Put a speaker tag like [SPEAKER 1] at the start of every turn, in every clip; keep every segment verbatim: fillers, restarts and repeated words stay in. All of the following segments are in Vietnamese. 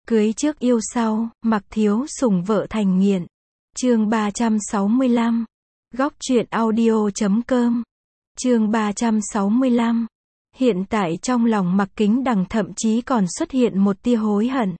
[SPEAKER 1] Cưới trước yêu sau, Mặc Thiếu sủng vợ thành nghiện. Chương ba trăm sáu mươi lăm. Góc truyện audio chấm com. Chương ba trăm sáu mươi lăm. Hiện tại trong lòng Mạc Kính Đằng thậm chí còn xuất hiện một tia hối hận.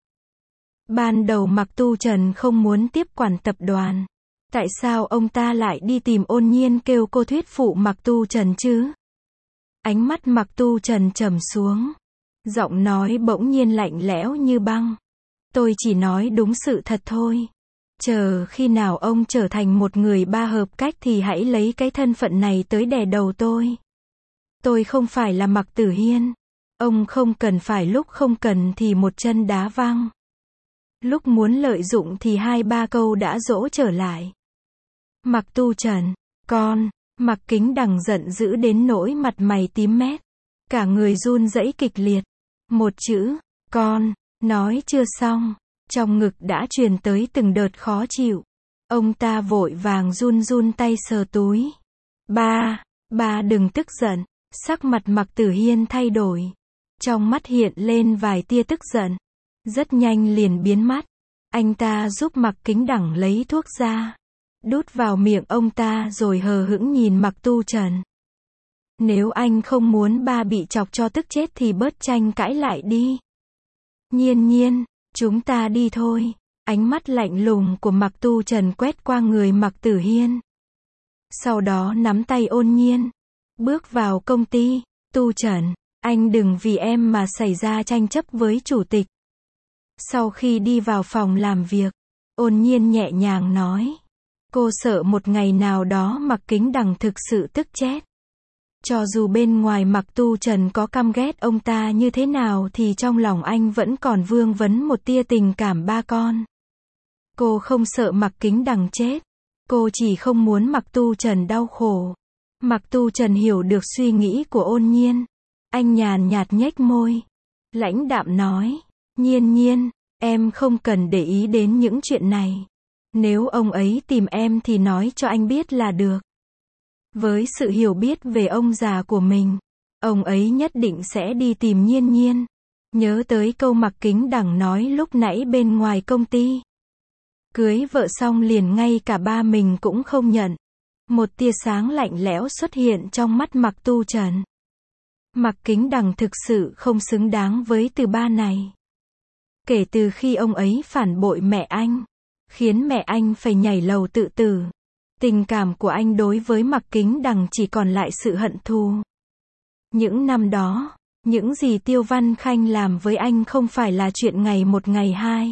[SPEAKER 1] Ban đầu Mạc Tu Trần không muốn tiếp quản tập đoàn. Tại sao ông ta lại đi tìm Ôn Nhiên kêu cô thuyết phụ Mạc Tu Trần chứ? Ánh mắt Mạc Tu Trần trầm xuống. Giọng nói bỗng nhiên lạnh lẽo như băng. Tôi chỉ nói đúng sự thật thôi. Chờ khi nào ông trở thành một người ba hợp cách thì hãy lấy cái thân phận này tới đè đầu tôi. Tôi không phải là Mạc Tử Hiên. Ông không cần phải lúc không cần thì một chân đá văng. Lúc muốn lợi dụng thì hai ba câu đã dỗ trở lại. Mạc Tu Trần, con, Mạc Kính Đằng giận dữ đến nỗi mặt mày tím mét. Cả người run rẩy kịch liệt. Một chữ, con, nói chưa xong. Trong ngực đã truyền tới từng đợt khó chịu. Ông ta vội vàng run run tay sờ túi. Ba, ba đừng tức giận. Sắc mặt Mạc Tử Hiên thay đổi. Trong mắt hiện lên vài tia tức giận. Rất nhanh liền biến mất. Anh ta giúp Mạc Kính Đằng lấy thuốc ra. Đút vào miệng ông ta rồi hờ hững nhìn Mạc Tu Trần. Nếu anh không muốn ba bị chọc cho tức chết thì bớt tranh cãi lại đi. Nhiên nhiên, chúng ta đi thôi. Ánh mắt lạnh lùng của Mạc Tu Trần quét qua người Mạc Tử Hiên. Sau đó nắm tay Ôn Nhiên. Bước vào công ty. Tu Trần, anh đừng vì em mà xảy ra tranh chấp với chủ tịch. Sau khi đi vào phòng làm việc, Ôn Nhiên nhẹ nhàng nói. Cô sợ một ngày nào đó Mạc Kính Đằng thực sự tức chết. Cho dù bên ngoài Mạc Tu Trần có căm ghét ông ta như thế nào thì trong lòng anh vẫn còn vương vấn một tia tình cảm ba con. Cô không sợ Mạc Kính Đằng chết. Cô chỉ không muốn Mạc Tu Trần đau khổ. Mạc Tu Trần hiểu được suy nghĩ của Ôn Nhiên. Anh nhàn nhạt nhếch môi. Lãnh đạm nói. Nhiên nhiên, em không cần để ý đến những chuyện này. Nếu ông ấy tìm em thì nói cho anh biết là được. Với sự hiểu biết về ông già của mình, ông ấy nhất định sẽ đi tìm Nhiên nhiên. Nhớ tới câu Mạc Kính Đằng nói lúc nãy bên ngoài công ty. Cưới vợ xong liền ngay cả ba mình cũng không nhận. Một tia sáng lạnh lẽo xuất hiện trong mắt Mạc Tu Trần. Mạc Kính Đằng thực sự không xứng đáng với từ ba này. Kể từ khi ông ấy phản bội mẹ anh, khiến mẹ anh phải nhảy lầu tự tử, tình cảm của anh đối với Mạc Kính Đằng chỉ còn lại sự hận thù. Những năm đó, những gì Tiêu Văn Khanh làm với anh không phải là chuyện ngày một ngày hai.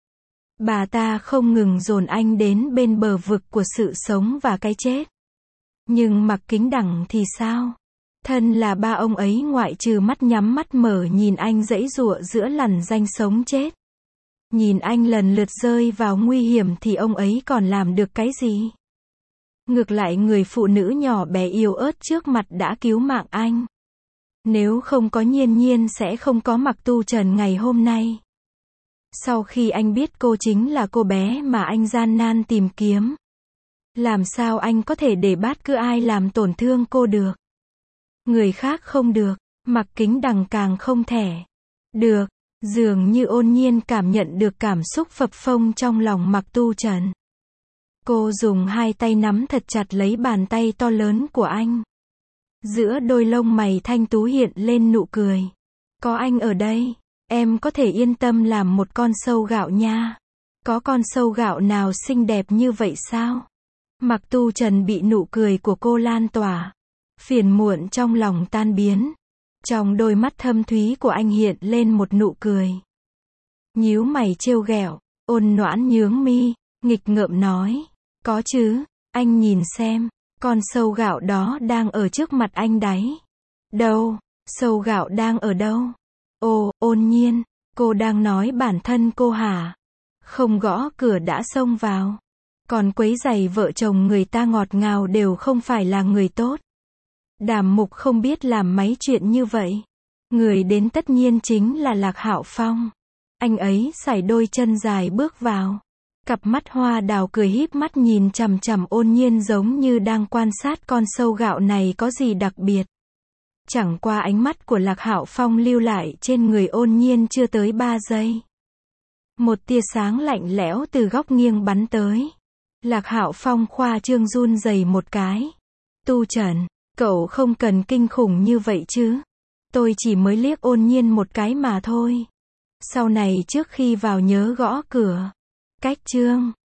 [SPEAKER 1] Bà ta không ngừng dồn anh đến bên bờ vực của sự sống và cái chết. Nhưng Mạc Kính Đằng thì sao? Thân là ba ông ấy ngoại trừ mắt nhắm mắt mở nhìn anh giãy giụa giữa lằn ranh sống chết. Nhìn anh lần lượt rơi vào nguy hiểm thì ông ấy còn làm được cái gì? Ngược lại người phụ nữ nhỏ bé yếu ớt trước mặt đã cứu mạng anh. Nếu không có Nhiên nhiên sẽ không có Mạc Tu Trần ngày hôm nay. Sau khi anh biết cô chính là cô bé mà anh gian nan tìm kiếm, làm sao anh có thể để bất cứ ai làm tổn thương cô được? Người khác không được, Mạc Kính Đằng càng không thể. Được, dường như Ôn Nhiên cảm nhận được cảm xúc phập phồng trong lòng Mạc Tu Trần. Cô dùng hai tay nắm thật chặt lấy bàn tay to lớn của anh. Giữa đôi lông mày thanh tú hiện lên nụ cười. Có anh ở đây, em có thể yên tâm làm một con sâu gạo nha. Có con sâu gạo nào xinh đẹp như vậy sao? Mạc Tu Trần bị nụ cười của cô lan tỏa. Phiền muộn trong lòng tan biến. Trong đôi mắt thâm thúy của anh hiện lên một nụ cười. Nhíu mày trêu ghẹo, Ôn Noãn nhướng mi, nghịch ngợm nói. Có chứ, anh nhìn xem, con sâu gạo đó đang ở trước mặt anh đấy. Đâu, sâu gạo đang ở đâu? Ồ, Ôn Nhiên, cô đang nói bản thân cô hả? Không gõ cửa đã xông vào. Còn quấy rầy vợ chồng người ta ngọt ngào đều không phải là người tốt. Đàm Mục không biết làm mấy chuyện như vậy. Người đến tất nhiên chính là Lạc Hạo Phong. Anh ấy sải đôi chân dài bước vào. Cặp mắt hoa đào cười híp mắt nhìn chằm chằm Ôn Nhiên giống như đang quan sát con sâu gạo này có gì đặc biệt. Chẳng qua ánh mắt của Lạc Hạo Phong lưu lại trên người Ôn Nhiên chưa tới ba giây. Một tia sáng lạnh lẽo từ góc nghiêng bắn tới. Lạc Hạo Phong khoa trương run rẩy một cái. Tu Trần, cậu không cần kinh khủng như vậy chứ. Tôi chỉ mới liếc Ôn Nhiên một cái mà thôi. Sau này trước khi vào nhớ gõ cửa. Cách chương